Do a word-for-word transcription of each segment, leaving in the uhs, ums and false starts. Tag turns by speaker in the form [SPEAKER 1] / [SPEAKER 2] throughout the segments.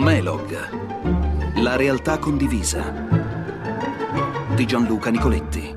[SPEAKER 1] Melog, la realtà condivisa di Gianluca Nicoletti.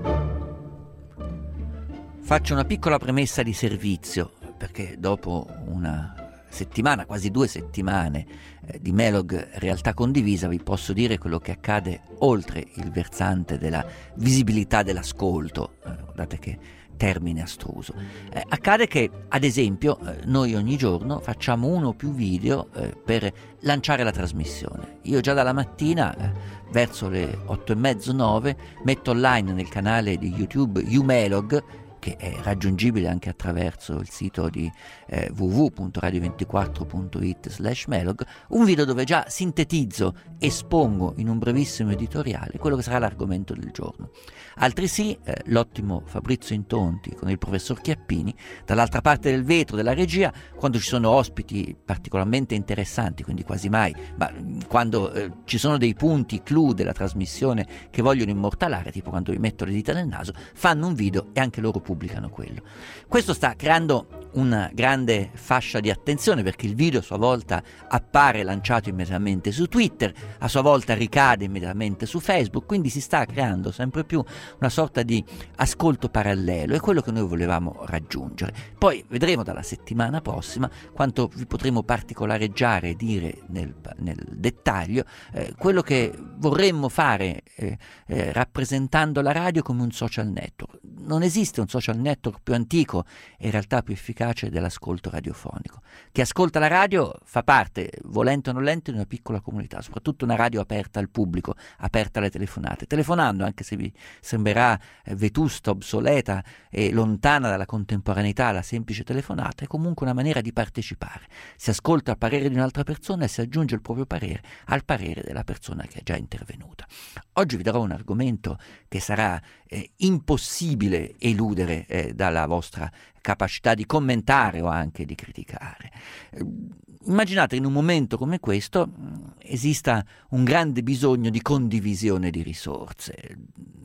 [SPEAKER 2] Faccio una piccola premessa di servizio, perché dopo una settimana, quasi due settimane eh, di Melog realtà condivisa, vi posso dire quello che accade oltre il versante della visibilità dell'ascolto. Eh, guardate che termine astruso. Eh, accade che, ad esempio, eh, noi ogni giorno facciamo uno o più video eh, per lanciare la trasmissione. Io già dalla mattina, eh, verso le otto e mezzo, nove, metto online nel canale di YouTube YouMelog, che è raggiungibile anche attraverso il sito di eh, w w w punto radio ventiquattro punto i t slash melog, un video dove già sintetizzo, espongo in un brevissimo editoriale quello che sarà l'argomento del giorno. Altresì eh, l'ottimo Fabrizio Intonti con il professor Chiappini, dall'altra parte del vetro della regia, quando ci sono ospiti particolarmente interessanti, quindi quasi mai, ma quando eh, ci sono dei punti clou della trasmissione che vogliono immortalare, tipo quando vi metto le dita nel naso, fanno un video e anche loro pubblicano quello. Questo sta creando una grande fascia di attenzione, perché il video a sua volta appare lanciato immediatamente su Twitter, a sua volta ricade immediatamente su Facebook, quindi si sta creando sempre più una sorta di ascolto parallelo. È quello che noi volevamo raggiungere. Poi vedremo dalla settimana prossima quanto vi potremo particolareggiare e dire nel, nel dettaglio eh, quello che vorremmo fare eh, eh, rappresentando la radio come un social network. Non esiste un social network più antico e in realtà più efficace dell'ascolto radiofonico. Chi ascolta la radio fa parte, volente o non volente, di una piccola comunità, soprattutto una radio aperta al pubblico, aperta alle telefonate. Telefonando, anche se vi sembrerà vetusta, obsoleta e lontana dalla contemporaneità la semplice telefonata, è comunque una maniera di partecipare. Si ascolta il parere di un'altra persona e si aggiunge il proprio parere al parere della persona che è già intervenuta. Oggi vi darò un argomento che sarà eh, impossibile eludere eh, dalla vostra capacità di commentare o anche di criticare. Eh, immaginate in un momento come questo mh, esista un grande bisogno di condivisione di risorse.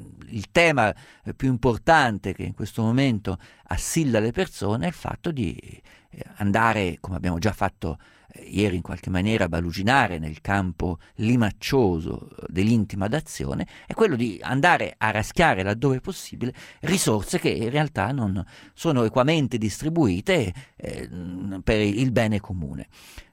[SPEAKER 2] Il tema eh, più importante che in questo momento assilla le persone è il fatto di eh, andare, come abbiamo già fatto eh, ieri in qualche maniera, baluginare nel campo limaccioso dell'intima d'azione, è quello di andare a raschiare laddove possibile risorse che in realtà non sono equamente distribuite eh, per il bene comune.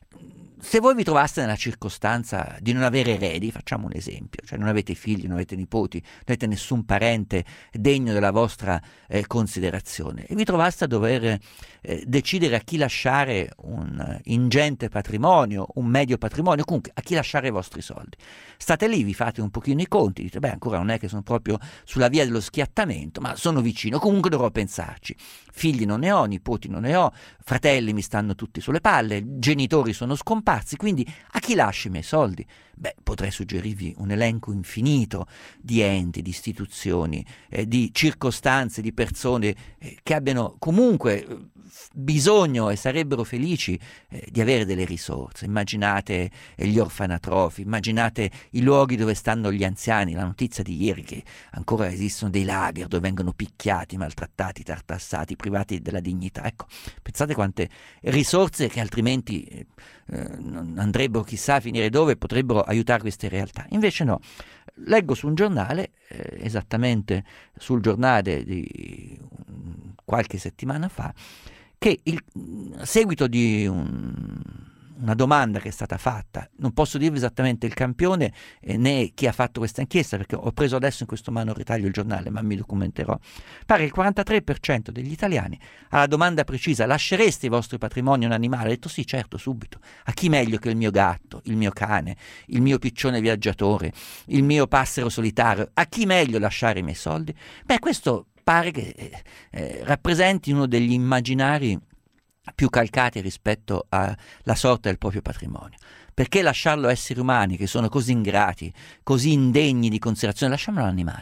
[SPEAKER 2] Se voi vi trovaste nella circostanza di non avere eredi, facciamo un esempio, cioè non avete figli, non avete nipoti, non avete nessun parente degno della vostra eh, considerazione, e vi trovaste a dover eh, decidere a chi lasciare un ingente patrimonio, un medio patrimonio, comunque a chi lasciare i vostri soldi. State lì, vi fate un pochino i conti, dite beh, ancora non è che sono proprio sulla via dello schiattamento, ma sono vicino, comunque dovrò pensarci. Figli non ne ho, nipoti non ne ho, fratelli mi stanno tutti sulle palle, genitori sono scomparsi, quindi a chi lascio i miei soldi? Beh, potrei suggerirvi un elenco infinito di enti, di istituzioni, eh, di circostanze, di persone eh, che abbiano comunque eh, bisogno e sarebbero felici eh, di avere delle risorse. Immaginate eh, gli orfanatrofi, immaginate i luoghi dove stanno gli anziani. La notizia di ieri che ancora esistono dei lager dove vengono picchiati, maltrattati, tartassati, privati della dignità. Ecco, pensate quante risorse che altrimenti eh, non andrebbero chissà a finire dove, potrebbero aiutare queste realtà. Invece no. Leggo su un giornale, eh, esattamente sul giornale di um, qualche settimana fa, che il a seguito di un, una domanda che è stata fatta, non posso dirvi esattamente il campione eh, né chi ha fatto questa inchiesta, perché ho preso adesso in questo mano ritaglio il giornale, ma mi documenterò. Pare che il quarantatré per cento degli italiani alla domanda precisa: lascereste i vostri patrimoni a un animale? Ha detto sì, certo, subito. A chi meglio che il mio gatto, il mio cane, il mio piccione viaggiatore, il mio passero solitario? A chi meglio lasciare i miei soldi? Beh, questo pare che eh, eh, rappresenti uno degli immaginari più calcati rispetto alla sorte del proprio patrimonio. Perché lasciarlo a esseri umani che sono così ingrati, così indegni di considerazione? Lasciamolo all'animale.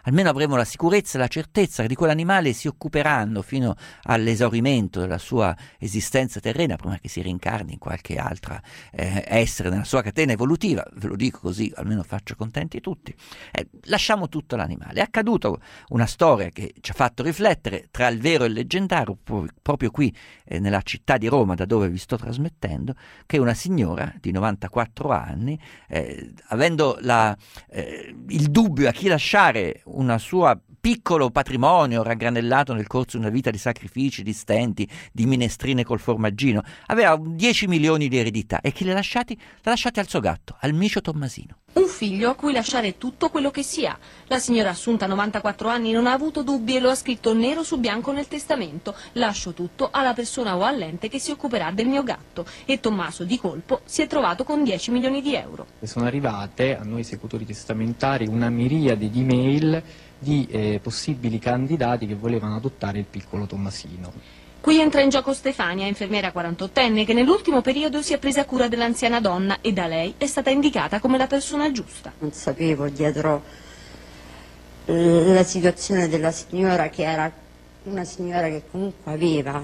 [SPEAKER 2] almeno avremo la sicurezza e la certezza che di quell'animale si occuperanno fino all'esaurimento della sua esistenza terrena, prima che si rincarni in qualche altra eh, essere nella sua catena evolutiva. Ve lo dico così, almeno faccio contenti tutti. Eh, lasciamo tutto all'animale. È accaduto una storia che ci ha fatto riflettere tra il vero e il leggendario, proprio qui eh, nella città di Roma, da dove vi sto trasmettendo, che una signora di novantaquattro anni, eh, avendo la, eh, il dubbio a chi lasciare una sua piccolo patrimonio raggranellato nel corso di una vita di sacrifici, di stenti, di minestrine col formaggino, aveva dieci milioni di eredità e chi le ha lasciati? L'ha lasciati al suo gatto, al micio Tommasino.
[SPEAKER 3] Un figlio a cui lasciare tutto quello che si ha. La signora Assunta, novantaquattro anni, non ha avuto dubbi e lo ha scritto nero su bianco nel testamento. Lascio tutto alla persona o all'ente che si occuperà del mio gatto. E Tommaso di colpo si è trovato con dieci milioni di euro.
[SPEAKER 4] Sono arrivate a noi esecutori testamentari una miriade di mail di eh, possibili candidati che volevano adottare il piccolo Tommasino.
[SPEAKER 3] Qui entra in gioco Stefania, infermiera quarantottenne, che nell'ultimo periodo si è presa cura dell'anziana donna e da lei è stata indicata come la persona giusta.
[SPEAKER 5] Non sapevo dietro la situazione della signora, che era una signora che comunque aveva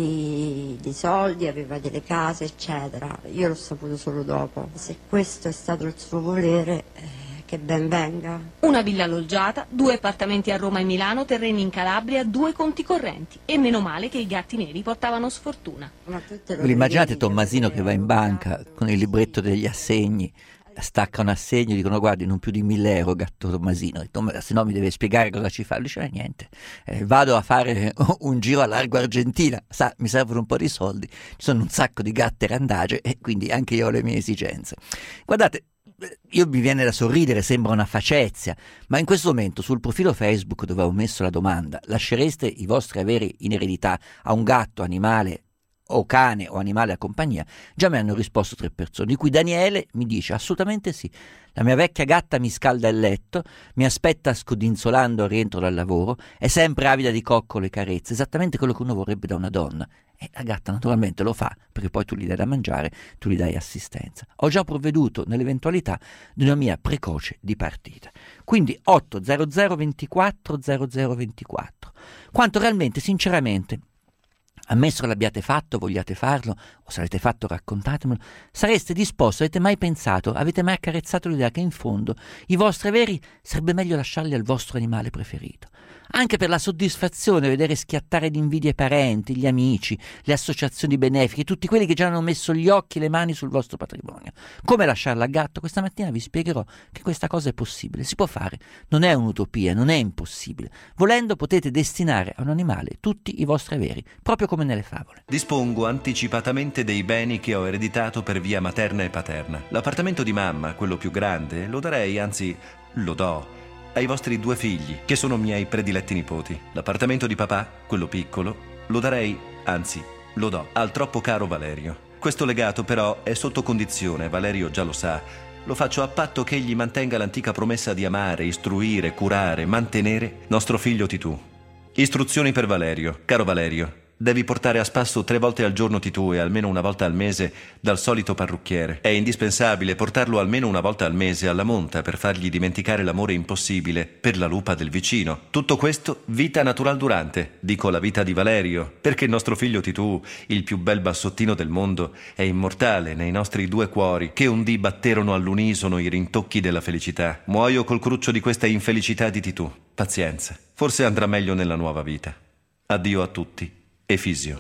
[SPEAKER 5] dei, dei soldi, aveva delle case, eccetera. Io l'ho saputo solo dopo. Se questo è stato il suo volere, eh, che ben venga.
[SPEAKER 3] Una villa alloggiata, due appartamenti a Roma e Milano, terreni in Calabria, due conti correnti. E meno male che i gatti neri portavano sfortuna.
[SPEAKER 2] Vi immaginate Tommasino che va in banca con il libretto degli assegni, stacca un assegno e dicono: guardi, non più di mille euro gatto Tommasino, se no mi deve spiegare cosa ci fa. Lui dice: niente, eh, vado a fare un giro a largo Argentina, sa, mi servono un po' di soldi, ci sono un sacco di gatte randagie e quindi anche io ho le mie esigenze. Guardate, io mi viene da sorridere, sembra una facezia, ma in questo momento sul profilo Facebook dove ho messo la domanda: lascereste i vostri averi in eredità a un gatto, animale o cane o animale a compagnia? Già mi hanno risposto tre persone, di cui Daniele mi dice assolutamente sì. La mia vecchia gatta mi scalda il letto, mi aspetta scodinzolando al rientro dal lavoro, è sempre avida di coccole e carezze, esattamente quello che uno vorrebbe da una donna. E la gatta naturalmente lo fa, perché poi tu gli dai da mangiare, tu gli dai assistenza. Ho già provveduto nell'eventualità di una mia precoce dipartita. Quindi otto zero zero ventiquattro zero zero ventiquattro. Quanto realmente, sinceramente, ammesso che l'abbiate fatto, vogliate farlo, o se l'avete fatto raccontatemelo, sareste disposto, avete mai pensato, avete mai accarezzato l'idea che in fondo i vostri averi sarebbe meglio lasciarli al vostro animale preferito? Anche per la soddisfazione di vedere schiattare d'invidia i parenti, gli amici, le associazioni benefiche, tutti quelli che già hanno messo gli occhi e le mani sul vostro patrimonio. Come lasciarla a gatto? Questa mattina vi spiegherò che questa cosa è possibile, si può fare, non è un'utopia, non è impossibile. Volendo potete destinare a un animale tutti i vostri averi, proprio come nelle favole.
[SPEAKER 6] Dispongo anticipatamente dei beni che ho ereditato per via materna e paterna. L'appartamento di mamma, quello più grande, lo darei, anzi lo do, ai vostri due figli, che sono miei prediletti nipoti. L'appartamento di papà, quello piccolo, lo darei, anzi lo do, al troppo caro Valerio. Questo legato però è sotto condizione, Valerio già lo sa. Lo faccio a patto che egli mantenga l'antica promessa di amare, istruire, curare, mantenere nostro figlio Titù. Istruzioni per Valerio. Caro Valerio, devi portare a spasso tre volte al giorno Titù e almeno una volta al mese dal solito parrucchiere. È indispensabile portarlo almeno una volta al mese alla monta per fargli dimenticare l'amore impossibile per la lupa del vicino. Tutto questo vita natural durante, dico la vita di Valerio, perché il nostro figlio Titù, il più bel bassottino del mondo, è immortale nei nostri due cuori che un dì batterono all'unisono i rintocchi della felicità. Muoio col cruccio di questa infelicità di Titù. Pazienza, forse andrà meglio nella nuova vita. Addio a tutti. Efisio.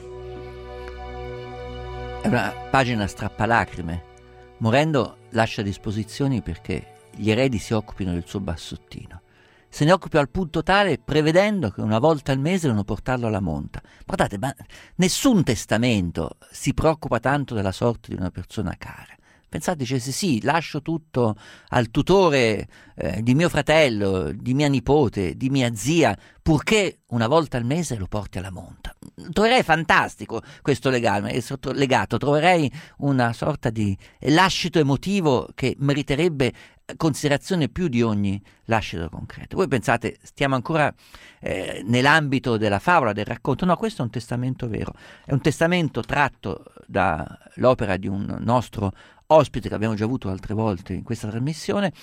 [SPEAKER 2] È una pagina strappalacrime. Morendo lascia disposizioni perché gli eredi si occupino del suo bassottino. Se ne occupa al punto tale prevedendo che una volta al mese devono portarlo alla monta. Guardate, ma nessun testamento si preoccupa tanto della sorte di una persona cara. Pensate, dicesse sì, lascio tutto al tutore eh, di mio fratello, di mia nipote, di mia zia, purché una volta al mese lo porti alla monta. Troverei fantastico questo legame, legato, troverei una sorta di lascito emotivo che meriterebbe considerazione più di ogni lascito concreto. Voi pensate, stiamo ancora eh, nell'ambito della favola, del racconto? No, questo è un testamento vero, è un testamento tratto dall'opera di un nostro ospite che abbiamo già avuto altre volte in questa trasmissione,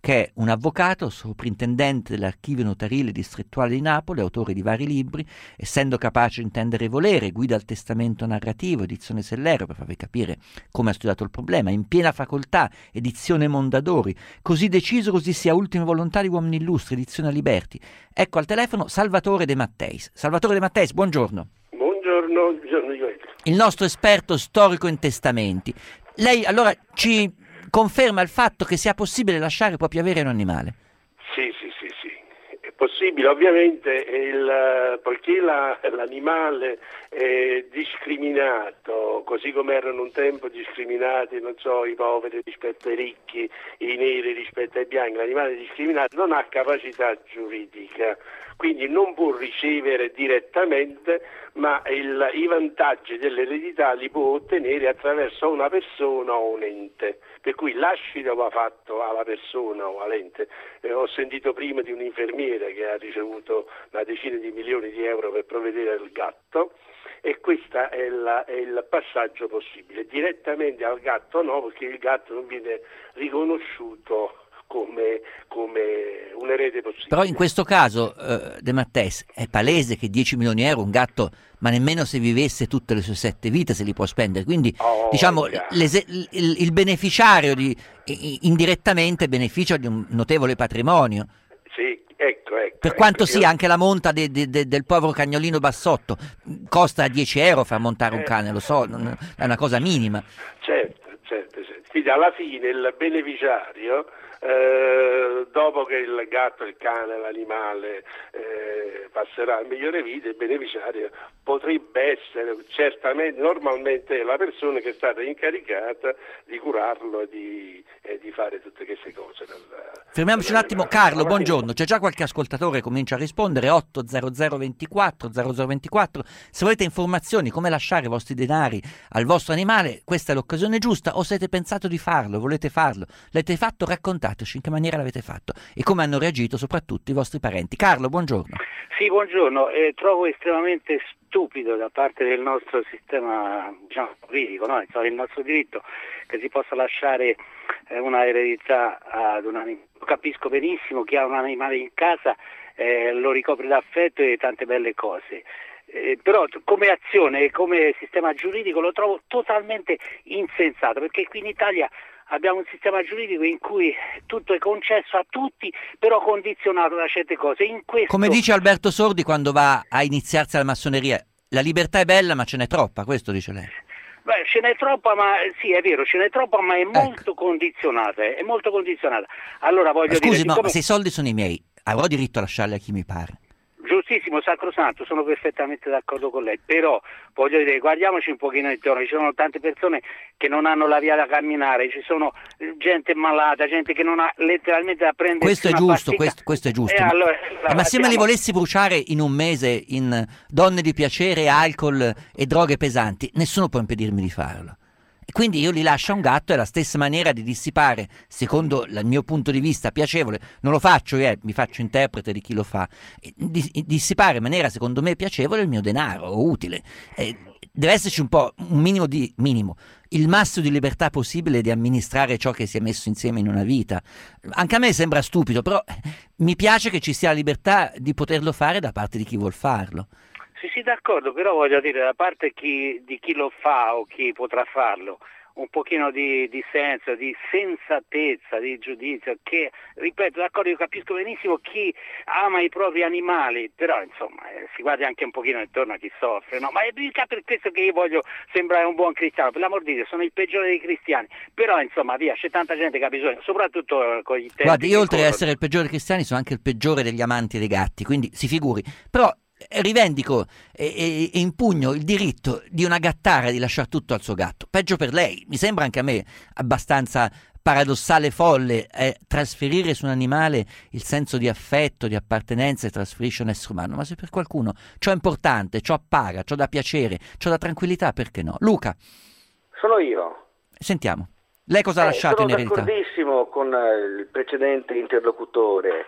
[SPEAKER 2] che è un avvocato, sovrintendente dell'archivio notarile distrettuale di Napoli, autore di vari libri, essendo capace di intendere e volere, guida al testamento narrativo, edizione Sellero, per farvi capire come ha studiato il problema, in piena facoltà, edizione Mondadori, così deciso, così sia, ultime volontà di uomini illustri, edizione Liberti. Ecco al telefono Salvatore De Matteis. Salvatore De Matteis, buongiorno.
[SPEAKER 7] Buongiorno, buongiorno.
[SPEAKER 2] Il nostro esperto storico in testamenti. Lei allora ci conferma il fatto che sia possibile lasciare i propri averi a un animale?
[SPEAKER 7] Sì, sì, sì, sì, è possibile. Ovviamente il, poiché la, l'animale è discriminato, così come erano un tempo discriminati, non so, i poveri rispetto ai ricchi, i neri rispetto ai bianchi, l'animale discriminato non ha capacità giuridica, quindi non può ricevere direttamente, ma il, i vantaggi dell'eredità li può ottenere attraverso una persona o un ente. Per cui l'ascito va fatto alla persona o all'ente. Eh, ho sentito prima di un infermiere che ha ricevuto una decina di milioni di euro per provvedere al gatto, e questo è, è il passaggio possibile. Direttamente al gatto no, perché il gatto non viene riconosciuto come, come un erede possibile.
[SPEAKER 2] Però in questo caso, eh, De Matteis, è palese che dieci milioni di euro un gatto, ma nemmeno se vivesse tutte le sue sette vite se li può spendere, quindi
[SPEAKER 7] oh,
[SPEAKER 2] diciamo il, il beneficiario di, indirettamente beneficia di un notevole patrimonio.
[SPEAKER 7] Sì, ecco, ecco.
[SPEAKER 2] Per quanto
[SPEAKER 7] ecco,
[SPEAKER 2] sia
[SPEAKER 7] io...
[SPEAKER 2] anche la monta de, de, de, del povero cagnolino bassotto, costa dieci euro far montare un cane, lo so, non, è una cosa minima.
[SPEAKER 7] Certo, certo, certo. Quindi alla fine il beneficiario, Eh, dopo che il gatto, il cane, l'animale eh, passerà a migliore vita, il beneficiario potrebbe essere certamente, normalmente la persona che è stata incaricata di curarlo e di, eh, di fare tutte queste cose. Nel,
[SPEAKER 2] Fermiamoci un attimo, Carlo, buongiorno, c'è già qualche ascoltatore che comincia a rispondere, otto zero zero ventiquattro zero zero ventiquattro, se volete informazioni come lasciare i vostri denari al vostro animale, questa è l'occasione giusta, o se avete pensato di farlo, volete farlo, l'avete fatto, raccontate in che maniera l'avete fatto e come hanno reagito soprattutto i vostri parenti. Carlo, buongiorno.
[SPEAKER 8] Sì, buongiorno. Eh, trovo estremamente stupido da parte del nostro sistema, diciamo, giuridico, no? Insomma, il nostro diritto, che si possa lasciare eh, una eredità ad un animale. Capisco benissimo chi ha un animale in casa, eh, lo ricopre d'affetto e tante belle cose. Eh, però come azione, come sistema giuridico lo trovo totalmente insensato, perché qui in Italia abbiamo un sistema giuridico in cui tutto è concesso a tutti, però condizionato da certe cose. In questo...
[SPEAKER 2] Come dice Alberto Sordi quando va a iniziarsi alla massoneria, la libertà è bella ma ce n'è troppa, questo dice lei.
[SPEAKER 8] Beh, ce n'è troppa, ma sì, è vero, ce n'è troppa, ma è molto
[SPEAKER 2] ecco.
[SPEAKER 8] condizionata, è molto condizionata. Allora voglio
[SPEAKER 2] ma scusi,
[SPEAKER 8] dire,
[SPEAKER 2] no,
[SPEAKER 8] siccome...
[SPEAKER 2] ma se i soldi sono i miei, avrò diritto a lasciarli a chi mi pare.
[SPEAKER 8] Giustissimo, sacrosanto, sono perfettamente d'accordo con lei, però voglio dire, guardiamoci un pochino intorno, ci sono tante persone che non hanno la via da camminare, ci sono gente malata, gente che non ha letteralmente da prendere.
[SPEAKER 2] Questo è giusto, questo, questo è giusto.
[SPEAKER 8] Ma, allora,
[SPEAKER 2] eh, ma se me li volessi bruciare in un mese in donne di piacere, alcol e droghe pesanti, nessuno può impedirmi di farlo. E quindi io li lascio a un gatto, è la stessa maniera di dissipare, secondo il mio punto di vista piacevole, non lo faccio, eh, mi faccio interprete di chi lo fa, di, dissipare in maniera secondo me piacevole il mio denaro, o utile. Eh, deve esserci un po', un minimo di, minimo, il massimo di libertà possibile di amministrare ciò che si è messo insieme in una vita. Anche a me sembra stupido, però mi piace che ci sia la libertà di poterlo fare da parte di chi vuol farlo.
[SPEAKER 8] Sì, sì, d'accordo, però voglio dire, da parte chi, di chi lo fa o chi potrà farlo, un pochino di, di senso, di sensatezza, di giudizio, che, ripeto, d'accordo, io capisco benissimo chi ama i propri animali, però insomma eh, si guardi anche un pochino intorno a chi soffre, no? Ma è mica per questo che io voglio sembrare un buon cristiano, per l'amor di Dio, sono il peggiore dei cristiani, però insomma via, c'è tanta gente che ha bisogno, soprattutto eh, con i tempi.
[SPEAKER 2] Guardi, io oltre ad
[SPEAKER 8] corrono.
[SPEAKER 2] essere il peggiore dei cristiani sono anche il peggiore degli amanti dei gatti, quindi si figuri, però rivendico e, e, e impugno il diritto di una gattara di lasciare tutto al suo gatto. Peggio per lei, mi sembra anche a me abbastanza paradossale, folle eh, trasferire su un animale il senso di affetto, di appartenenza e trasferisce un essere umano, ma se per qualcuno ciò è importante, ciò appaga, ciò dà piacere, ciò dà tranquillità, perché no? Luca.
[SPEAKER 9] Sono io.
[SPEAKER 2] Sentiamo, lei cosa ha
[SPEAKER 9] eh,
[SPEAKER 2] lasciato in eredità?
[SPEAKER 9] Sono d'accordissimo con eh, il precedente interlocutore.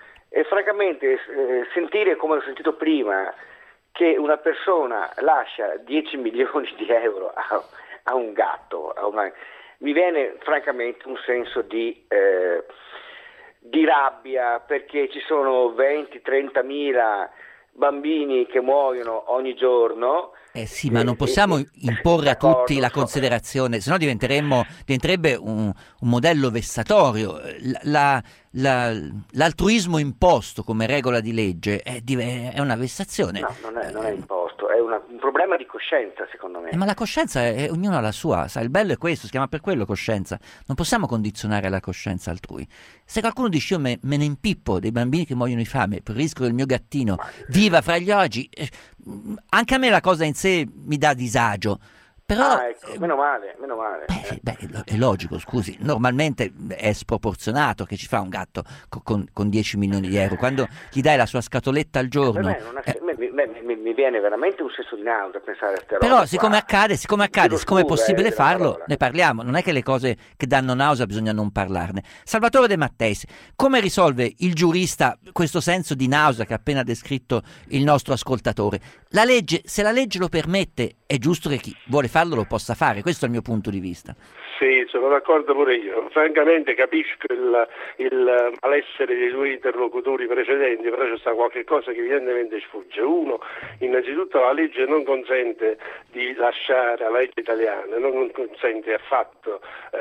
[SPEAKER 9] E francamente eh, sentire, come ho sentito prima, che una persona lascia dieci milioni di euro a, a un gatto, a una, mi viene francamente un senso di, eh, di rabbia perché ci sono venti trenta mila bambini che muoiono ogni giorno.
[SPEAKER 2] Eh sì, ma non possiamo imporre a tutti la considerazione, sennò diventeremmo, diventerebbe un, un modello vessatorio. La, la, l'altruismo imposto come regola di legge è, è una vessazione.
[SPEAKER 9] No, non è, non è imposto, è una, un problema di coscienza, secondo me.
[SPEAKER 2] Eh, ma la coscienza, è, ognuno ha la sua, sa, il bello è questo, si chiama per quello coscienza. Non possiamo condizionare la coscienza altrui. Se qualcuno dice io me, me ne impippo dei bambini che muoiono di fame per il rischio del mio gattino viva fra gli oggi, eh, anche a me la cosa in sé mi dà disagio. Però,
[SPEAKER 9] ah, ecco, meno male, meno male.
[SPEAKER 2] Beh, beh, è logico, scusi, normalmente è sproporzionato che ci fa un gatto con, con, con dieci milioni di euro, quando gli dai la sua scatoletta al giorno.
[SPEAKER 9] Eh, beh, è, eh, me, me, me, mi viene veramente un senso di nausea pensare a ste robe.
[SPEAKER 2] Però siccome
[SPEAKER 9] qua.
[SPEAKER 2] accade, siccome accade, siccome è possibile
[SPEAKER 9] eh,
[SPEAKER 2] farlo, ne parliamo, non è che le cose che danno nausea bisogna non parlarne. Salvatore De Matteis, come risolve il giurista questo senso di nausea che ha appena descritto il nostro ascoltatore? La legge, se la legge lo permette, è giusto che chi vuole farlo lo possa fare, questo è il mio punto di vista.
[SPEAKER 7] Sì, sono d'accordo pure io. Francamente capisco il, il malessere dei due interlocutori precedenti, però c'è sta qualche cosa che evidentemente sfugge. Uno, innanzitutto la legge non consente di lasciare, la legge italiana non consente affatto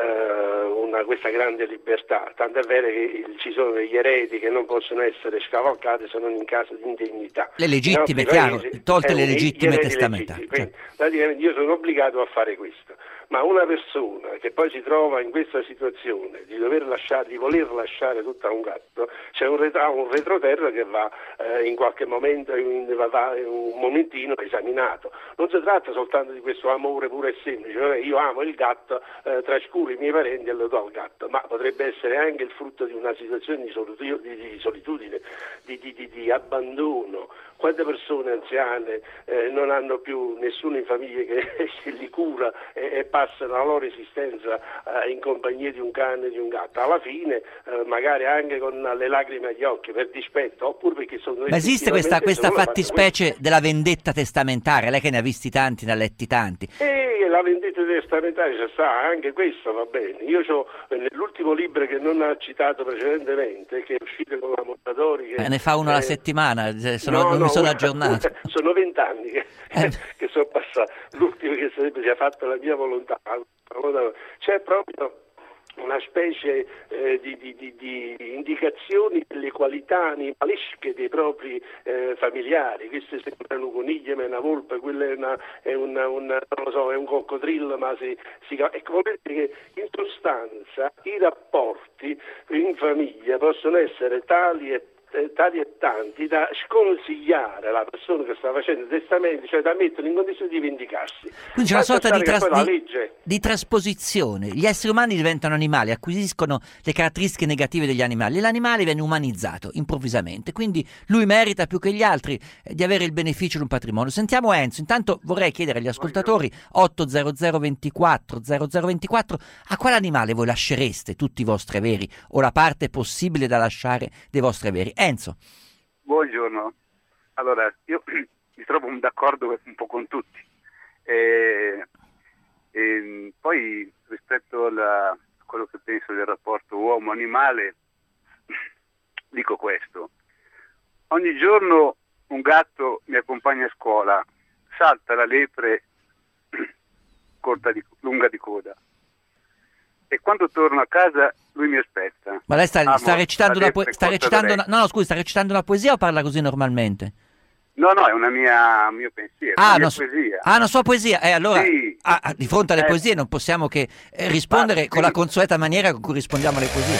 [SPEAKER 7] eh, una, questa grande libertà, tant'è vero che ci sono degli eredi che non possono essere scavalcati se non in caso di indegnità.
[SPEAKER 2] Le legittime, chiaro,
[SPEAKER 7] paesi,
[SPEAKER 2] tolte
[SPEAKER 7] eh,
[SPEAKER 2] le legittime
[SPEAKER 7] eredi
[SPEAKER 2] testamentari.
[SPEAKER 7] Legittimi. Quindi, praticamente io sono obbligato a fare questo. Ma una persona che poi si trova in questa situazione di dover lasciare, di voler lasciare tutto a un gatto, c'è un, retro, un retroterra che va eh, in qualche momento, in, va in un momentino esaminato. Non si tratta soltanto di questo amore puro e semplice, cioè io amo il gatto, eh, trascuro i miei parenti e lo do al gatto, ma potrebbe essere anche il frutto di una situazione di solitudine, di, solitudine, di, di, di, di abbandono. Quante persone anziane eh, non hanno più nessuno in famiglia che, che li cura e, e passano la loro esistenza eh, in compagnia di un cane e di un gatto. Alla fine, eh, magari anche con le lacrime agli occhi, per dispetto, oppure perché sono...
[SPEAKER 2] Ma esiste questa, questa fattispecie della vendetta testamentaria? Lei che ne ha visti tanti, ne ha letti tanti.
[SPEAKER 7] E la vendetta testamentaria c'è sta, anche questo va bene. Io ho nell'ultimo libro che non ha citato precedentemente, che è uscito con la Mondadori... Che,
[SPEAKER 2] eh, ne fa uno alla
[SPEAKER 7] eh,
[SPEAKER 2] settimana, sono,
[SPEAKER 7] no,
[SPEAKER 2] non
[SPEAKER 7] no,
[SPEAKER 2] mi sono aggiornato.
[SPEAKER 7] Sono vent'anni che,
[SPEAKER 2] eh.
[SPEAKER 7] che sono passati. L'ultimo che sarebbe sia fatto la mia volontà. C'è proprio una specie eh, di, di, di, di indicazioni delle qualità animalesche dei propri eh, familiari. Queste sembrano coniglie, ma è una volpe, quella è, una, è, una, una, non lo so, è un coccodrillo, ma si, si ecco, vedete che in sostanza i rapporti in famiglia possono essere tali e tali e tanti da sconsigliare la persona che sta facendo il testamento, cioè da mettere in condizione di vendicarsi.
[SPEAKER 2] Quindi c'è una sorta di, tras- di,
[SPEAKER 7] legge...
[SPEAKER 2] di trasposizione. Gli esseri umani diventano animali, acquisiscono le caratteristiche negative degli animali e l'animale viene umanizzato improvvisamente, quindi lui merita più che gli altri eh, di avere il beneficio di un patrimonio. Sentiamo Enzo. Intanto vorrei chiedere agli ascoltatori otto zero zero ventiquattro zero zero ventiquattro a quale animale voi lascereste tutti i vostri averi o la parte possibile da lasciare dei vostri averi. Enzo.
[SPEAKER 10] Buongiorno. Allora, io mi trovo d'accordo un po' con tutti. E, e poi rispetto alla, a quello che penso del rapporto uomo-animale, dico questo. Ogni giorno un gatto mi accompagna a scuola, salta la lepre corta di, lunga di coda. E quando torno a casa lui mi aspetta.
[SPEAKER 2] Ma lei sta,
[SPEAKER 10] Amo,
[SPEAKER 2] sta recitando, una, po- sta recitando una, no, no, scusi, sta recitando una poesia o parla così normalmente?
[SPEAKER 10] No, no, è una mia un mio pensiero,
[SPEAKER 2] ah,
[SPEAKER 10] una mia
[SPEAKER 2] no,
[SPEAKER 10] poesia.
[SPEAKER 2] Ah, una sua poesia. Eh, allora,
[SPEAKER 10] sì.
[SPEAKER 2] ah, di fronte alle
[SPEAKER 10] eh.
[SPEAKER 2] poesie non possiamo che eh, rispondere
[SPEAKER 10] ah,
[SPEAKER 2] con
[SPEAKER 10] sì.
[SPEAKER 2] la consueta maniera con cui rispondiamo alle poesie.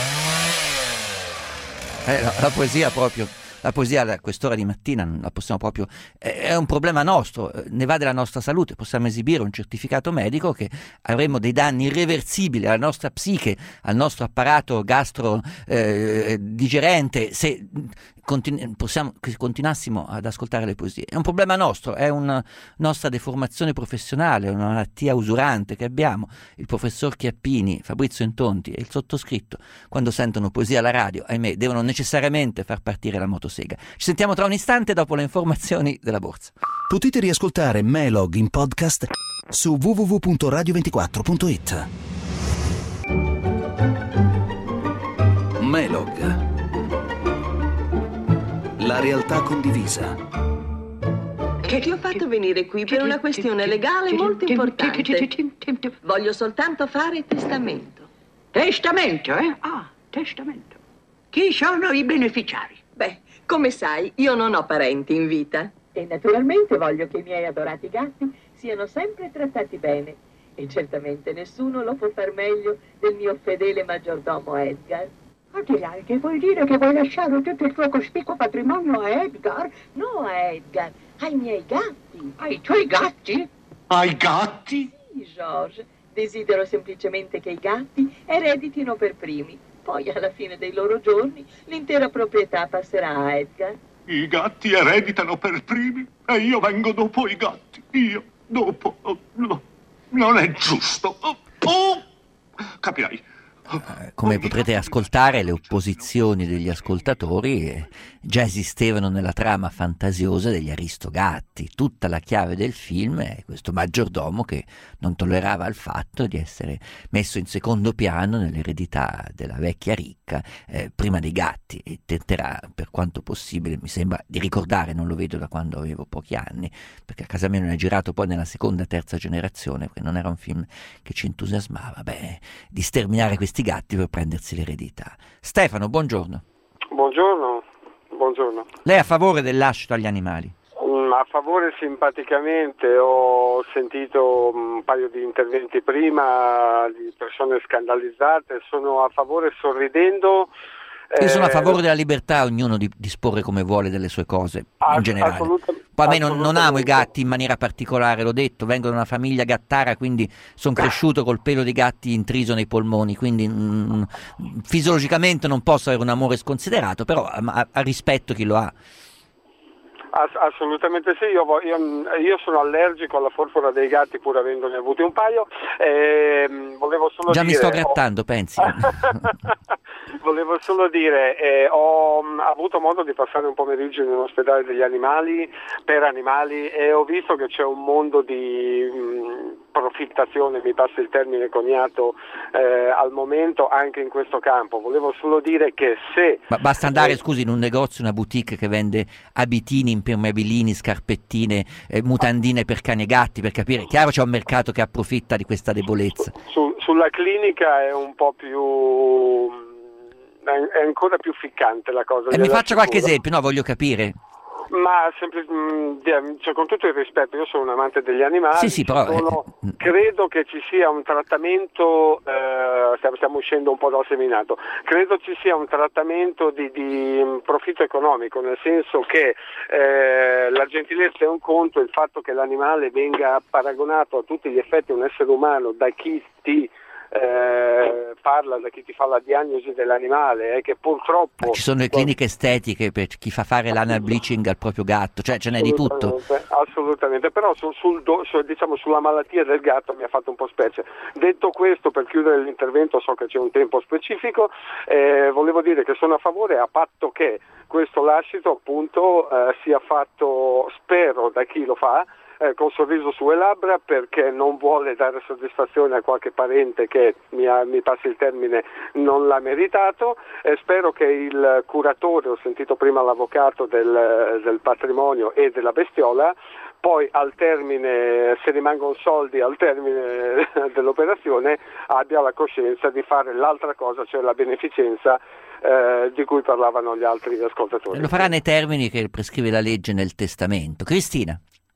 [SPEAKER 2] Eh, la, la poesia proprio... La poesia a quest'ora di mattina non la possiamo proprio, è un problema nostro, ne va della nostra salute, possiamo esibire un certificato medico che avremo dei danni irreversibili alla nostra psiche, al nostro apparato gastro eh, digerente se continu- possiamo, che continuassimo ad ascoltare le poesie. È un problema nostro, è una nostra deformazione professionale, una malattia usurante che abbiamo. Il professor Chiappini, Fabrizio Intonti e il sottoscritto, quando sentono poesia alla radio, ahimè, devono necessariamente far partire la motosega. Ci sentiamo tra un istante dopo le informazioni della borsa.
[SPEAKER 1] Potete riascoltare Melog in podcast su w w w punto radio ventiquattro punto it. Melog, La realtà condivisa.
[SPEAKER 11] Che ti ho fatto venire qui per una questione legale molto importante. Voglio soltanto fare il testamento.
[SPEAKER 12] Testamento, eh? Ah, testamento. Chi sono i beneficiari?
[SPEAKER 11] Beh, come sai, io non ho parenti in vita. E naturalmente voglio che i miei adorati gatti siano sempre trattati bene. E certamente nessuno lo può far meglio del mio fedele maggiordomo Edgar.
[SPEAKER 12] Ah, direi che vuoi dire che vuoi lasciare tutto il tuo cospicuo patrimonio a Edgar?
[SPEAKER 11] No, a Edgar, ai miei gatti.
[SPEAKER 12] Ai tuoi gatti? Ai gatti?
[SPEAKER 11] Sì, George. Desidero semplicemente che i gatti ereditino per primi. Poi, alla fine dei loro giorni, l'intera proprietà passerà a Edgar.
[SPEAKER 12] I gatti ereditano per primi e io vengo dopo i gatti. Io dopo... Oh, no, non è giusto. Oh, oh. Capirai.
[SPEAKER 2] Come potrete ascoltare, le opposizioni degli ascoltatori eh, già esistevano nella trama fantasiosa degli Aristogatti. Tutta la chiave del film è questo maggiordomo che non tollerava il fatto di essere messo in secondo piano nell'eredità della vecchia ricca eh, prima dei gatti, e tenterà per quanto possibile, mi sembra di ricordare, non lo vedo da quando avevo pochi anni, perché a casa mia non è girato poi nella seconda, terza generazione, perché non era un film che ci entusiasmava, beh, di sterminare questi gatti per prendersi l'eredità. Stefano, buongiorno.
[SPEAKER 13] Buongiorno, buongiorno.
[SPEAKER 2] Lei è a favore del lascito agli animali?
[SPEAKER 13] Mm, a favore simpaticamente, ho sentito un paio di interventi prima di persone scandalizzate, sono a favore sorridendo.
[SPEAKER 2] Io sono a favore della libertà, ognuno di disporre come vuole delle sue cose, in generale. Poi a me non, non amo i gatti in maniera particolare, l'ho detto, vengo da una famiglia gattara, quindi sono cresciuto col pelo dei gatti intriso nei polmoni, quindi mm, fisiologicamente non posso avere un amore sconsiderato, però a, a rispetto chi lo ha.
[SPEAKER 13] Ass- assolutamente sì, io, vo- io, io sono allergico alla forfora dei gatti pur avendone avuti un paio. E, volevo solo
[SPEAKER 2] Già
[SPEAKER 13] dire,
[SPEAKER 2] mi sto grattando, oh... pensi?
[SPEAKER 13] Volevo solo dire, eh, ho mh, avuto modo di passare un pomeriggio in un ospedale degli animali, per animali, e ho visto che c'è un mondo di mh, profittazione, mi passa il termine coniato, eh, al momento anche in questo campo. Volevo solo dire che se...
[SPEAKER 2] Ma basta andare, eh, scusi, in un negozio, una boutique che vende abitini, impermeabilini, scarpettine, eh, mutandine per cani e gatti, per capire. Chiaro, c'è un mercato che approfitta di questa debolezza.
[SPEAKER 13] Su, sulla clinica è un po' più... è ancora più ficcante la cosa.
[SPEAKER 2] E mi faccia qualche esempio, no, voglio capire.
[SPEAKER 13] Ma sempre, mh, cioè, con tutto il rispetto, io sono un amante degli animali,
[SPEAKER 2] sì, sì, però,
[SPEAKER 13] sono,
[SPEAKER 2] eh,
[SPEAKER 13] credo che ci sia un trattamento, eh, stiamo, stiamo uscendo un po' dal seminato, credo ci sia un trattamento di, di profitto economico, nel senso che eh, la gentilezza è un conto, il fatto che l'animale venga paragonato a tutti gli effetti a un essere umano da chi ti Eh, parla, da chi ti fa la diagnosi dell'animale, eh, che purtroppo
[SPEAKER 2] ci sono le cliniche estetiche per chi fa fare l'anal bleaching al proprio gatto, cioè ce n'è di tutto.
[SPEAKER 13] Assolutamente, però sul, sul, sul, diciamo, sulla malattia del gatto mi ha fatto un po' specie. Detto questo, per chiudere l'intervento, so che c'è un tempo specifico, eh, volevo dire che sono a favore a patto che questo lascito appunto eh, sia fatto, spero, da chi lo fa, Eh, con sorriso sulle labbra, perché non vuole dare soddisfazione a qualche parente che, mi, ha, mi passi il termine, non l'ha meritato. Eh, spero che il curatore, ho sentito prima l'avvocato del, del patrimonio e della bestiola, poi al termine, se rimangono soldi al termine dell'operazione, abbia la coscienza di fare l'altra cosa, cioè la beneficenza eh, di cui parlavano gli altri ascoltatori.
[SPEAKER 2] Lo farà nei termini che prescrive la legge nel testamento. Cristina.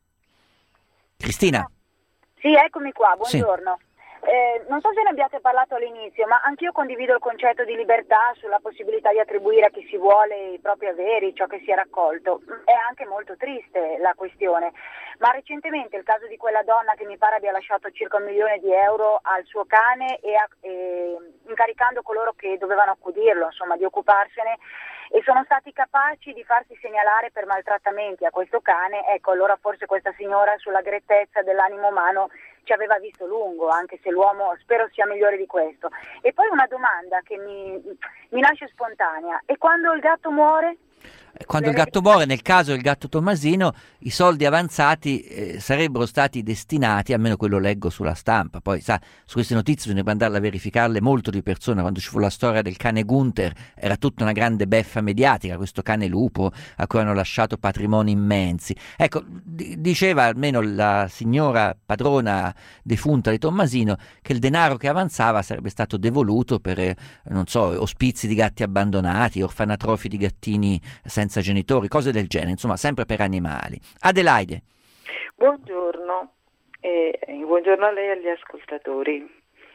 [SPEAKER 2] Cristina.
[SPEAKER 14] Sì, eccomi qua, buongiorno. Sì. Eh, non so se ne abbiate parlato all'inizio, ma anch'io condivido il concetto di libertà sulla possibilità di attribuire a chi si vuole i propri averi, ciò che si è raccolto. È anche molto triste la questione, ma recentemente il caso di quella donna che mi pare abbia lasciato circa un milione di euro al suo cane e, a, e incaricando coloro che dovevano accudirlo, insomma, di occuparsene, e sono stati capaci di farsi segnalare per maltrattamenti a questo cane. Ecco, allora forse questa signora sulla grettezza dell'animo umano ci aveva visto lungo, anche se l'uomo spero sia migliore di questo. E poi una domanda che mi, mi nasce spontanea: e quando il gatto muore?
[SPEAKER 2] Quando il gatto muore, nel caso del gatto Tommasino, i soldi avanzati eh, sarebbero stati destinati, almeno quello leggo sulla stampa, poi sa, su queste notizie bisogna andarle a verificarle molto di persona. Quando ci fu la storia del cane Gunther era tutta una grande beffa mediatica, questo cane lupo a cui hanno lasciato patrimoni immensi. Ecco, d- diceva almeno la signora padrona defunta di Tommasino che il denaro che avanzava sarebbe stato devoluto per, eh, non so, ospizi di gatti abbandonati, orfanatrofi di gattini senza senza genitori, cose del genere, insomma sempre per animali. Adelaide.
[SPEAKER 15] Buongiorno, eh, buongiorno a lei e agli ascoltatori.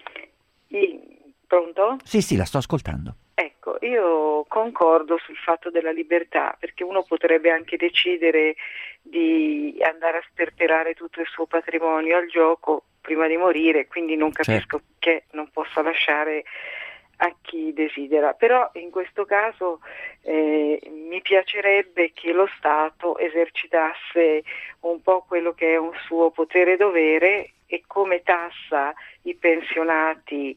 [SPEAKER 15] I, pronto?
[SPEAKER 2] Sì, sì, la sto ascoltando.
[SPEAKER 15] Ecco, io concordo sul fatto della libertà, perché uno potrebbe anche decidere di andare a sperperare tutto il suo patrimonio al gioco prima di morire, quindi non capisco certo. Perché non possa lasciare a chi desidera, però in questo caso eh, mi piacerebbe che lo Stato esercitasse un po' quello che è un suo potere dovere e come tassa i pensionati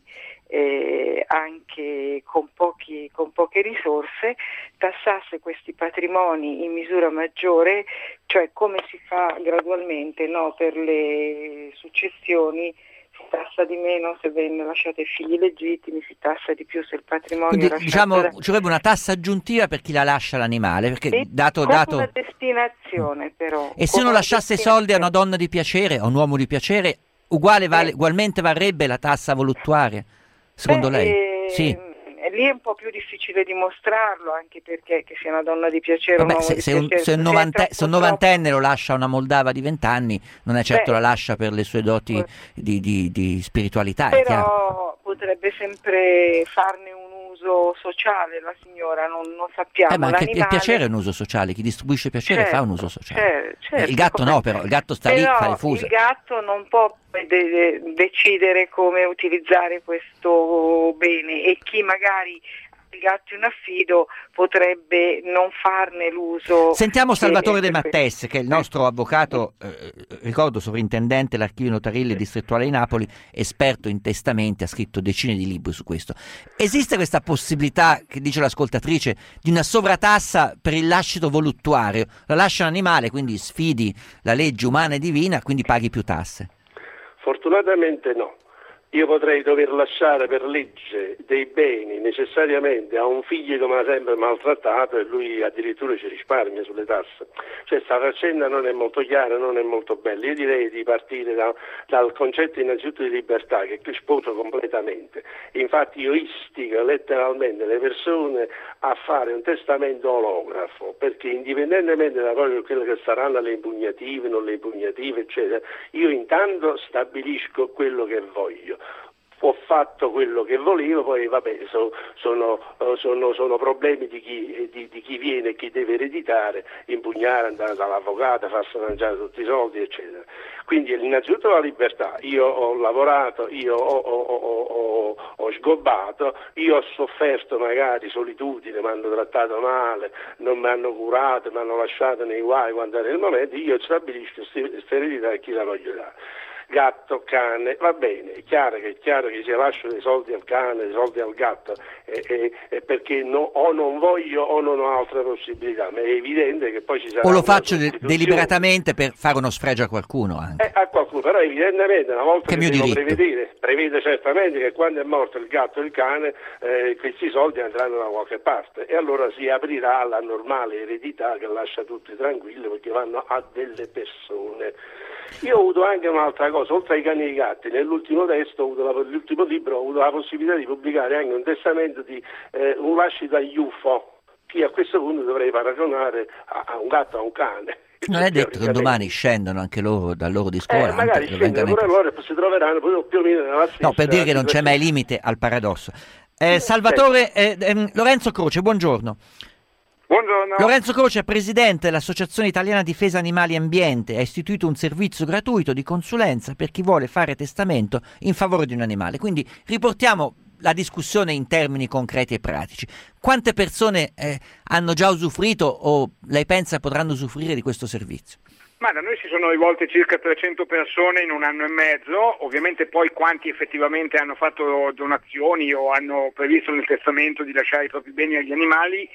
[SPEAKER 15] eh, anche con, pochi, con poche risorse, tassasse questi patrimoni in misura maggiore, cioè come si fa gradualmente, no, per le successioni. Si tassa di meno se venne lasciate figli legittimi, si tassa di più se il patrimonio
[SPEAKER 2] Quindi,
[SPEAKER 15] lasciato
[SPEAKER 2] diciamo,
[SPEAKER 15] da...
[SPEAKER 2] ci vorrebbe una tassa aggiuntiva per chi la lascia l'animale, perché
[SPEAKER 15] e
[SPEAKER 2] dato,
[SPEAKER 15] con
[SPEAKER 2] dato...
[SPEAKER 15] una destinazione però.
[SPEAKER 2] E se uno lasciasse soldi a una donna di piacere, a un uomo di piacere, uguale vale, eh. ugualmente varrebbe la tassa voluttuaria, secondo
[SPEAKER 15] Beh,
[SPEAKER 2] lei?
[SPEAKER 15] Eh...
[SPEAKER 2] Sì.
[SPEAKER 15] Lì è un po' più difficile dimostrarlo, anche perché che sia una donna di piacere
[SPEAKER 2] Vabbè,
[SPEAKER 15] o un uomo
[SPEAKER 2] se,
[SPEAKER 15] di
[SPEAKER 2] se, un,
[SPEAKER 15] piacere,
[SPEAKER 2] se, un novanta, se un novantenne lo lascia a una moldava di vent'anni, non è certo
[SPEAKER 15] Beh,
[SPEAKER 2] la lascia per le sue doti di, di, di spiritualità.
[SPEAKER 15] Però
[SPEAKER 2] è chiaro.
[SPEAKER 15] potrebbe sempre farne un uso sociale la signora, non, non sappiamo.
[SPEAKER 2] Eh, ma anche
[SPEAKER 15] L'animale...
[SPEAKER 2] il piacere è un uso sociale, chi distribuisce piacere
[SPEAKER 15] certo,
[SPEAKER 2] fa un uso sociale.
[SPEAKER 15] Certo, certo,
[SPEAKER 2] il gatto no, però il gatto sta
[SPEAKER 15] però
[SPEAKER 2] lì, fa le fuse.
[SPEAKER 15] Il gatto non può de- decidere come utilizzare questo bene e chi magari il gatto in affido potrebbe non farne l'uso.
[SPEAKER 2] Sentiamo Salvatore
[SPEAKER 15] che...
[SPEAKER 2] De Mattès, che è il nostro avvocato, eh, ricordo sovrintendente dell'archivio notarile distrettuale di Napoli, esperto in testamenti, ha scritto decine di libri su questo. Esiste questa possibilità, che dice l'ascoltatrice, di una sovratassa per il lascito voluttuario? La lascia un animale, quindi sfidi la legge umana e divina, quindi paghi più tasse?
[SPEAKER 7] Fortunatamente no. Io potrei dover lasciare per legge dei beni necessariamente a un figlio che mi ha sempre maltrattato e lui addirittura ci risparmia sulle tasse. Cioè sta faccenda non è molto chiara, non è molto bella. Io direi di partire da, dal concetto innanzitutto di libertà, che qui sposo completamente. Infatti io istigo letteralmente le persone a fare un testamento olografo, perché indipendentemente da poi quelle che saranno le impugnative, non le impugnative, eccetera, io intanto stabilisco quello che voglio. Ho fatto quello che volevo, poi vabbè so, sono, sono, sono problemi di chi, di, di chi viene e chi deve ereditare, impugnare, andare dall'avvocato, farsi mangiare tutti i soldi, eccetera. Quindi innanzitutto la libertà, io ho lavorato, io ho, ho, ho, ho, ho sgobbato, io ho sofferto magari solitudine, mi hanno trattato male, non mi hanno curato, mi hanno lasciato nei guai quando era il momento, io stabilisco questa eredità e chi la voglio dare. Gatto, cane, va bene, è chiaro che, è chiaro che se lascio dei soldi al cane, dei soldi al gatto, è, è, è perché no, o non voglio o non ho altre possibilità, ma è evidente che poi ci sarà...
[SPEAKER 2] O lo faccio de- deliberatamente per fare uno sfregio a qualcuno anche.
[SPEAKER 7] Eh, a qualcuno, però evidentemente una volta
[SPEAKER 2] che,
[SPEAKER 7] che devo
[SPEAKER 2] diritto.
[SPEAKER 7] prevedere, prevede certamente che quando è morto il gatto e il cane, eh, questi soldi andranno da qualche parte e allora si aprirà la normale eredità che lascia tutti tranquilli perché vanno a delle persone. Io ho avuto anche un'altra cosa, oltre ai cani e ai gatti, nell'ultimo testo, ho avuto la, l'ultimo libro, ho avuto la possibilità di pubblicare anche un testamento di eh, un lascito agli U F O, che a questo punto dovrei paragonare a, a un gatto, a un cane.
[SPEAKER 2] Non è detto che domani scendono anche loro dal loro disco
[SPEAKER 7] eh, magari scendono, pure loro si troveranno più o meno nella stessa...
[SPEAKER 2] No, per dire che non c'è mai limite al paradosso. Eh, Salvatore, eh, eh, Lorenzo Croce, buongiorno.
[SPEAKER 16] Buongiorno.
[SPEAKER 2] Lorenzo Croce è presidente dell'Associazione Italiana Difesa Animali e Ambiente, ha istituito un servizio gratuito di consulenza per chi vuole fare testamento in favore di un animale. Quindi riportiamo la discussione in termini concreti e pratici. Quante persone eh, hanno già usufruito o lei pensa potranno usufruire di questo servizio?
[SPEAKER 16] Ma da noi si sono rivolte circa trecento persone in un anno e mezzo, ovviamente poi quanti effettivamente hanno fatto donazioni o hanno previsto nel testamento di lasciare i propri beni agli animali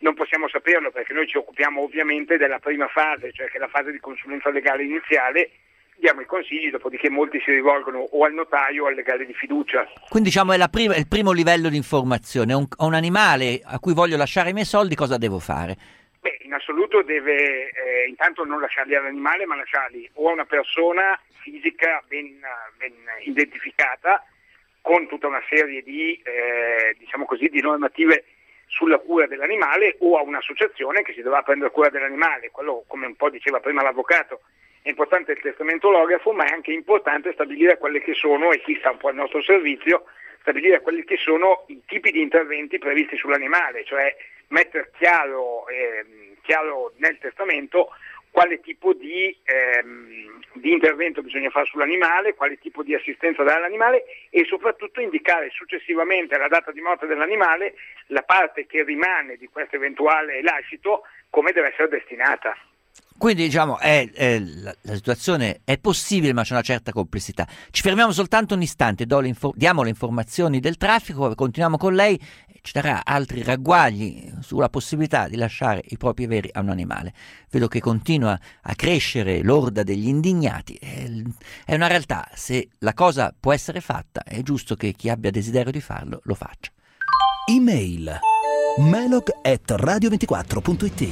[SPEAKER 16] non possiamo saperlo perché noi ci occupiamo ovviamente della prima fase, cioè che è la fase di consulenza legale iniziale, diamo i consigli, dopodiché molti si rivolgono o al notaio o al legale di fiducia.
[SPEAKER 2] Quindi diciamo è la prima, il primo livello di informazione. Un, un animale a cui voglio lasciare i miei soldi, cosa devo fare?
[SPEAKER 16] Beh, in assoluto deve eh, intanto non lasciarli all'animale, ma lasciarli o a una persona fisica ben, ben identificata, con tutta una serie di, eh, diciamo così, di normative sulla cura dell'animale, o a un'associazione che si dovrà prendere cura dell'animale. Quello, come un po' diceva prima l'avvocato, è importante il testamentolografo, ma è anche importante stabilire quelle che sono, e chi sta un po' al nostro servizio, stabilire quelli che sono i tipi di interventi previsti sull'animale, cioè mettere chiaro, eh, chiaro nel testamento quale tipo di, ehm, di intervento bisogna fare sull'animale, quale tipo di assistenza dare all'animale, e soprattutto indicare successivamente alla data di morte dell'animale la parte che rimane di questo eventuale lascito come deve essere destinata.
[SPEAKER 2] Quindi diciamo è, è, la, la situazione è possibile, ma c'è una certa complessità. Ci fermiamo soltanto un istante, do le diamo le informazioni del traffico, continuiamo con lei, ci darà altri ragguagli sulla possibilità di lasciare i propri averi a un animale. Vedo che continua a crescere l'orda degli indignati, è una realtà, se la cosa può essere fatta è giusto che chi abbia desiderio di farlo lo faccia.
[SPEAKER 1] Email melog at radio ventiquattro punto it.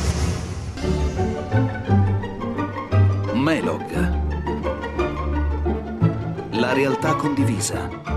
[SPEAKER 1] Melog, la realtà condivisa.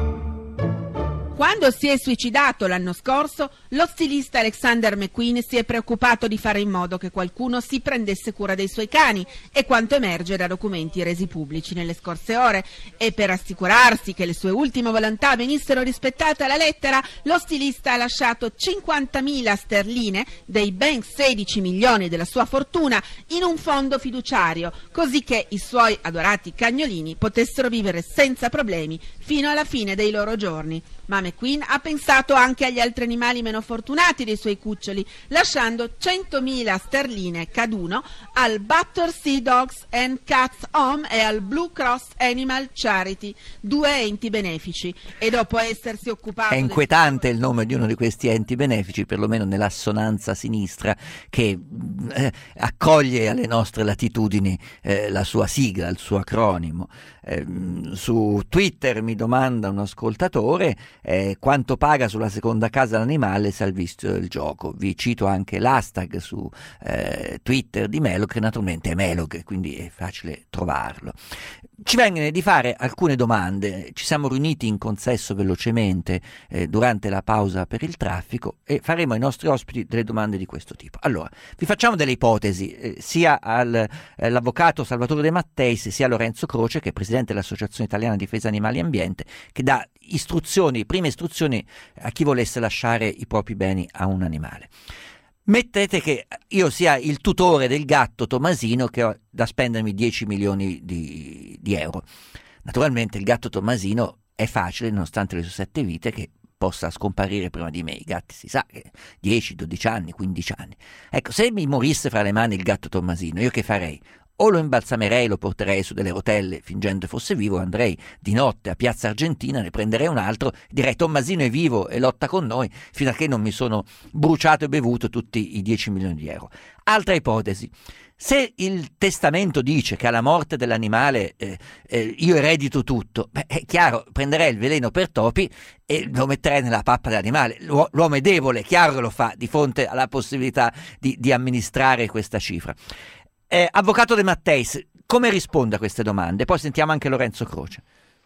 [SPEAKER 17] Quando si è suicidato l'anno scorso, lo stilista Alexander McQueen si è preoccupato di fare in modo che qualcuno si prendesse cura dei suoi cani, e quanto emerge da documenti resi pubblici nelle scorse ore. E per assicurarsi che le sue ultime volontà venissero rispettate alla lettera, lo stilista ha lasciato cinquantamila sterline, dei ben sedici milioni della sua fortuna, in un fondo fiduciario, così che i suoi adorati cagnolini potessero vivere senza problemi fino alla fine dei loro giorni. Ma McQueen ha pensato anche agli altri animali meno fortunati dei suoi cuccioli, lasciando centomila sterline caduno al Battersea Dogs and Cats Home e al Blue Cross Animal Charity, due enti benefici. E dopo essersi occupato...
[SPEAKER 2] È inquietante il nome di uno di questi enti benefici, perlomeno nell'assonanza sinistra, che eh, accoglie alle nostre latitudini eh, la sua sigla, il suo acronimo. Eh, su Twitter mi domanda un ascoltatore eh, quanto paga sulla seconda casa l'animale se ha il vizio del gioco. Vi cito anche l'hashtag su eh, Twitter di Melog, che naturalmente è Melog, quindi è facile trovarlo. Ci vengono di fare alcune domande, ci siamo riuniti in consesso velocemente eh, durante la pausa per il traffico e faremo ai nostri ospiti delle domande di questo tipo. Allora, vi facciamo delle ipotesi, eh, sia all'avvocato Salvatore De Matteis sia a Lorenzo Croce, che è presidente dell'Associazione Italiana Difesa Animali e Ambiente, che dà istruzioni, prime istruzioni a chi volesse lasciare i propri beni a un animale. Mettete che io sia il tutore del gatto Tommasino, che ho da spendermi dieci milioni di, di euro. Naturalmente il gatto Tommasino è facile, nonostante le sue sette vite, che possa scomparire prima di me. I gatti si sa che dieci, dodici anni, quindici anni. Ecco, se mi morisse fra le mani il gatto Tommasino, io che farei? O lo imbalsamerei, lo porterei su delle rotelle fingendo fosse vivo, andrei di notte a Piazza Argentina, ne prenderei un altro, direi Tommasino è vivo e lotta con noi, fino a che non mi sono bruciato e bevuto tutti i dieci milioni di euro. Altra ipotesi: se il testamento dice che alla morte dell'animale eh, eh, io eredito tutto, beh, è chiaro, prenderei il veleno per topi e lo metterei nella pappa dell'animale. L'u- l'uomo è debole, è chiaro che lo fa di fronte alla possibilità di, di amministrare questa cifra. Eh, avvocato De Matteis, come risponde a queste domande? Poi sentiamo anche Lorenzo Croce.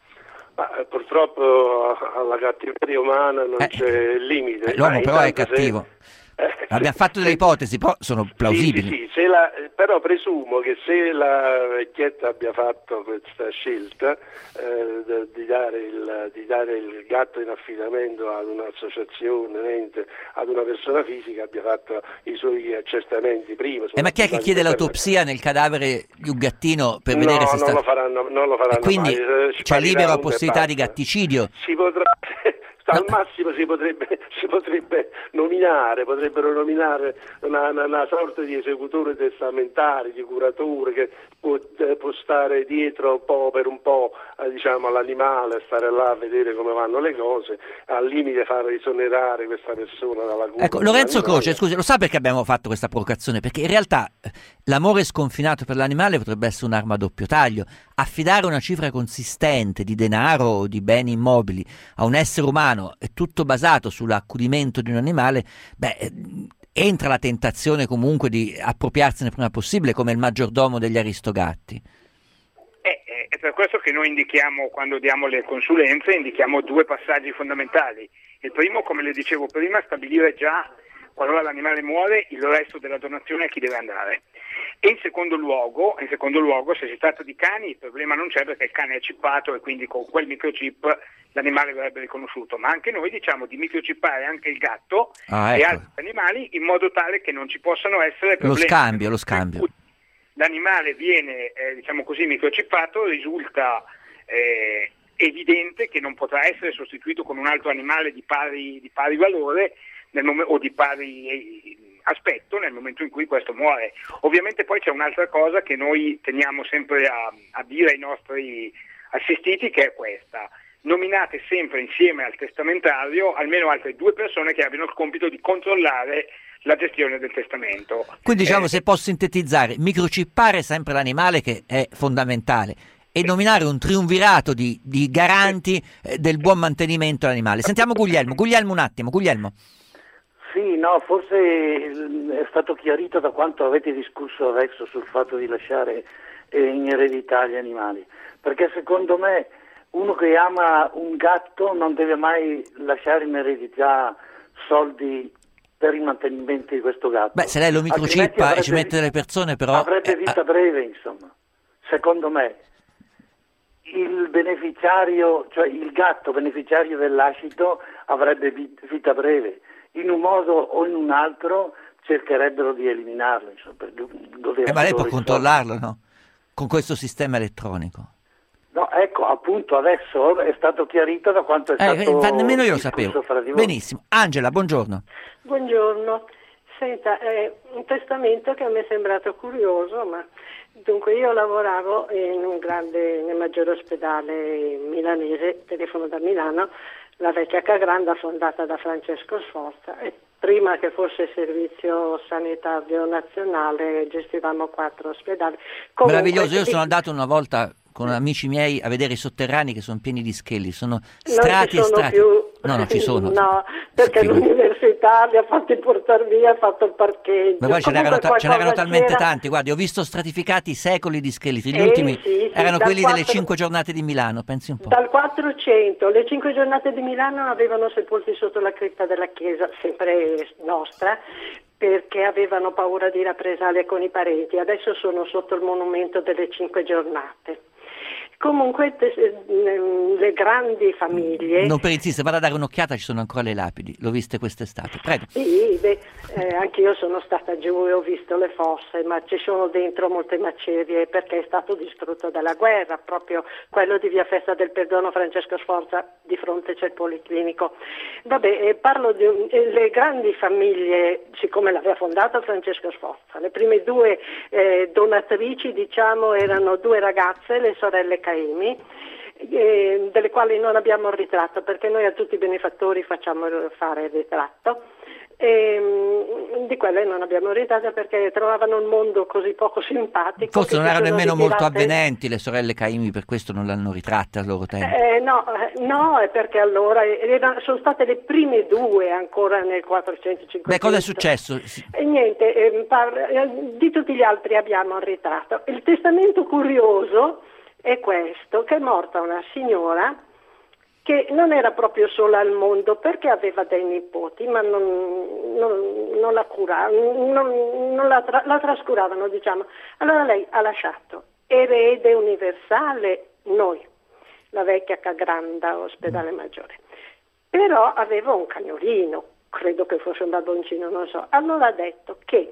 [SPEAKER 7] Ma, eh, purtroppo alla cattiveria umana non eh, c'è limite.
[SPEAKER 2] Eh, l'uomo però è cattivo. Se... Eh, Abbiamo fatto delle ipotesi, però sono plausibili.
[SPEAKER 7] Sì, sì, sì. Se la, però presumo che se la vecchietta abbia fatto questa scelta eh, di, dare il, di dare il gatto in affidamento ad un'associazione, ad una persona fisica, abbia fatto i suoi accertamenti prima.
[SPEAKER 2] Eh, ma chi è che chiede l'autopsia nel cadavere di un gattino per
[SPEAKER 7] no,
[SPEAKER 2] vedere se
[SPEAKER 7] non
[SPEAKER 2] sta...
[SPEAKER 7] lo faranno, non lo faranno
[SPEAKER 2] e quindi
[SPEAKER 7] mai.
[SPEAKER 2] c'è libera possibilità di gatticidio?
[SPEAKER 7] Si potrà... al massimo si potrebbe, si potrebbe nominare, potrebbero nominare una, una, una sorta di esecutore testamentare, di curatore che può, eh, può stare dietro un po' per un po' eh, diciamo all'animale, stare là a vedere come vanno le cose, al limite far esonerare questa persona dalla cura.
[SPEAKER 2] Ecco, Lorenzo Croce, scusi, lo sa perché abbiamo fatto questa provocazione? Perché in realtà l'amore sconfinato per l'animale potrebbe essere un'arma a doppio taglio. Affidare una cifra consistente di denaro o di beni immobili a un essere umano è tutto basato sull'accudimento di un animale, beh, entra la tentazione comunque di appropriarsene prima possibile, come il maggiordomo degli Aristogatti.
[SPEAKER 16] È, è per questo che noi indichiamo, quando diamo le consulenze, indichiamo due passaggi fondamentali. Il primo, come le dicevo prima, stabilire già, qualora l'animale muore, il resto della donazione a chi deve andare. E in secondo luogo, in secondo luogo, se si tratta di cani, il problema non c'è perché il cane è chippato e quindi con quel microchip l'animale verrebbe riconosciuto, ma anche noi diciamo di microchippare anche il gatto
[SPEAKER 2] ah,
[SPEAKER 16] e
[SPEAKER 2] ecco.
[SPEAKER 16] altri animali in modo tale che non ci possano essere problemi.
[SPEAKER 2] Lo scambio, lo scambio.
[SPEAKER 16] L'animale viene, eh, diciamo così, microchippato, risulta eh, evidente che non potrà essere sostituito con un altro animale di pari, di pari valore nel mom- o di pari eh, aspetto nel momento in cui questo muore. Ovviamente poi c'è un'altra cosa che noi teniamo sempre a, a dire ai nostri assistiti, che è questa: nominate sempre insieme al testamentario almeno altre due persone che abbiano il compito di controllare la gestione del testamento.
[SPEAKER 2] Quindi diciamo,
[SPEAKER 16] eh,
[SPEAKER 2] se posso sintetizzare, microchippare sempre l'animale, che è fondamentale, e nominare un triumvirato di, di garanti eh, del buon mantenimento dell'animale. Sentiamo Guglielmo, Guglielmo un attimo, Guglielmo.
[SPEAKER 18] Sì, no, forse è stato chiarito da quanto avete discusso adesso sul fatto di lasciare in eredità gli animali, perché secondo me uno che ama un gatto non deve mai lasciare in eredità soldi per il mantenimento di questo gatto.
[SPEAKER 2] Beh, se lei lo microchippa e ci mette delle persone, però
[SPEAKER 18] avrebbe
[SPEAKER 2] eh,
[SPEAKER 18] vita breve, insomma. Secondo me il beneficiario, cioè il gatto beneficiario del lascito, avrebbe vita breve. In un modo o in un altro cercherebbero di eliminarlo, insomma, per godere
[SPEAKER 2] eh, ma lei può
[SPEAKER 18] solo i
[SPEAKER 2] controllarlo, no? Con questo sistema elettronico.
[SPEAKER 18] No, ecco, appunto adesso è stato chiarito da quanto è
[SPEAKER 2] Eh,
[SPEAKER 18] stato
[SPEAKER 2] eh, nemmeno io lo
[SPEAKER 18] discusso
[SPEAKER 2] sapevo.
[SPEAKER 18] fra di voi.
[SPEAKER 2] Benissimo. Angela, buongiorno.
[SPEAKER 19] Buongiorno. Senta, è un testamento che a me è sembrato curioso, ma dunque io lavoravo in un grande, nel maggiore ospedale milanese, telefono da Milano, la vecchia Cagranda, fondata da Francesco Sforza, e prima che fosse servizio sanitario nazionale gestivamo quattro ospedali. Comunque,
[SPEAKER 2] Meraviglioso, io
[SPEAKER 19] di...
[SPEAKER 2] sono andato una volta con amici miei a vedere i sotterranei che sono pieni di scheli, sono
[SPEAKER 19] non
[SPEAKER 2] strati
[SPEAKER 19] ci sono
[SPEAKER 2] e strati.
[SPEAKER 19] più.
[SPEAKER 2] No, non ci sono.
[SPEAKER 19] No, perché
[SPEAKER 2] Figurati.
[SPEAKER 19] l'università li ha fatti portare via, ha fatto il parcheggio.
[SPEAKER 2] Ma poi ce n'erano, ta- ce n'erano
[SPEAKER 19] Comunque
[SPEAKER 2] talmente
[SPEAKER 19] qualcosa
[SPEAKER 2] tanti, guardi, ho visto stratificati secoli di scheletri, gli
[SPEAKER 19] Eh,
[SPEAKER 2] ultimi
[SPEAKER 19] sì, sì,
[SPEAKER 2] erano
[SPEAKER 19] dal
[SPEAKER 2] quelli delle
[SPEAKER 19] quattro
[SPEAKER 2] cinque giornate di Milano, pensi un po'.
[SPEAKER 19] Dal quattrocento, le cinque giornate di Milano avevano sepolti sotto la cripta della chiesa, sempre nostra, perché avevano paura di rappresaglie con i parenti. Adesso sono sotto il monumento delle cinque giornate. Comunque te- le grandi famiglie...
[SPEAKER 2] Non per insistere, vado a dare un'occhiata, ci sono ancora le lapidi, l'ho viste quest'estate, prego.
[SPEAKER 19] Sì, beh, eh, anch'io sono stata giù e ho visto le fosse, ma ci sono dentro molte macerie perché è stato distrutto dalla guerra, proprio quello di via Festa del Perdono Francesco Sforza, di fronte c'è il Policlinico. Vabbè, eh, parlo di un, eh, le grandi famiglie, siccome l'aveva fondato Francesco Sforza, le prime due eh, donatrici, diciamo, erano due ragazze, le sorelle Caimi, eh, delle quali non abbiamo il ritratto perché noi a tutti i benefattori facciamo fare il ritratto, e mh, di quelle non abbiamo il ritratto perché trovavano il mondo così poco simpatico.
[SPEAKER 2] Forse
[SPEAKER 19] che
[SPEAKER 2] non
[SPEAKER 19] si
[SPEAKER 2] erano
[SPEAKER 19] sono
[SPEAKER 2] nemmeno molto
[SPEAKER 19] ritirate.
[SPEAKER 2] avvenenti le sorelle Caimi, per questo non l'hanno ritratta al loro tempo.
[SPEAKER 19] Eh, no, eh, no, è perché allora era- sono state le prime due ancora nel quattrocentocinquanta.
[SPEAKER 2] Beh, cosa è successo? Si-
[SPEAKER 19] E niente, eh, par- eh, di tutti gli altri abbiamo il ritratto. Il testamento curioso è questo, che è morta una signora che non era proprio sola al mondo perché aveva dei nipoti, ma non, non, non la curavano, non, non la, tra- la trascuravano, diciamo. Allora lei ha lasciato erede universale noi, la vecchia Cagranda, ospedale maggiore. Però aveva un cagnolino, credo che fosse un babboncino, non so. Allora ha detto che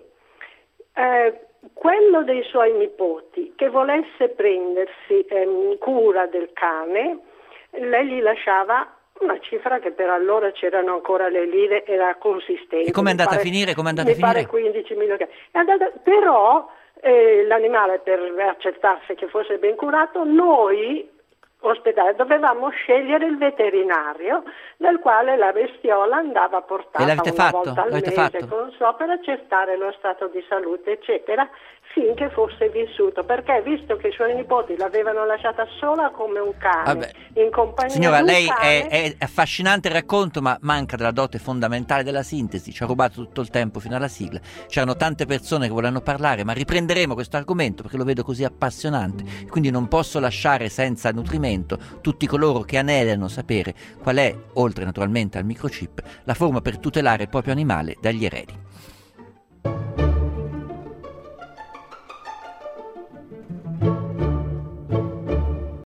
[SPEAKER 19] eh, quello dei suoi nipoti che volesse prendersi ehm, cura del cane, lei gli lasciava Una cifra che per allora c'erano ancora le lire, era consistente.
[SPEAKER 2] E come è andata
[SPEAKER 19] pare,
[SPEAKER 2] a finire? Come è andata
[SPEAKER 19] mi
[SPEAKER 2] a finire?
[SPEAKER 19] pare quindici milioni. È andata, però eh, l'animale, per accertarsi che fosse ben curato, noi ospedale dovevamo scegliere il veterinario del quale la bestiola andava portata
[SPEAKER 2] E l'avete
[SPEAKER 19] una
[SPEAKER 2] fatto?
[SPEAKER 19] volta al
[SPEAKER 2] L'avete
[SPEAKER 19] mese
[SPEAKER 2] fatto?
[SPEAKER 19] con so per accertare lo stato di salute eccetera, finché fosse vissuto, perché visto che i suoi nipoti l'avevano lasciata sola come un cane,
[SPEAKER 2] Vabbè.
[SPEAKER 19] in compagnia
[SPEAKER 2] Signora,
[SPEAKER 19] di un
[SPEAKER 2] lei
[SPEAKER 19] cane,
[SPEAKER 2] è, è affascinante il racconto, ma manca della dote fondamentale della sintesi. Ci ha rubato tutto il tempo fino alla sigla. C'erano tante persone che volevano parlare, ma riprenderemo questo argomento perché lo vedo così appassionante. Quindi non posso lasciare senza nutrimento tutti coloro che anelano sapere qual è, oltre naturalmente al microchip, la forma per tutelare il proprio animale dagli eredi.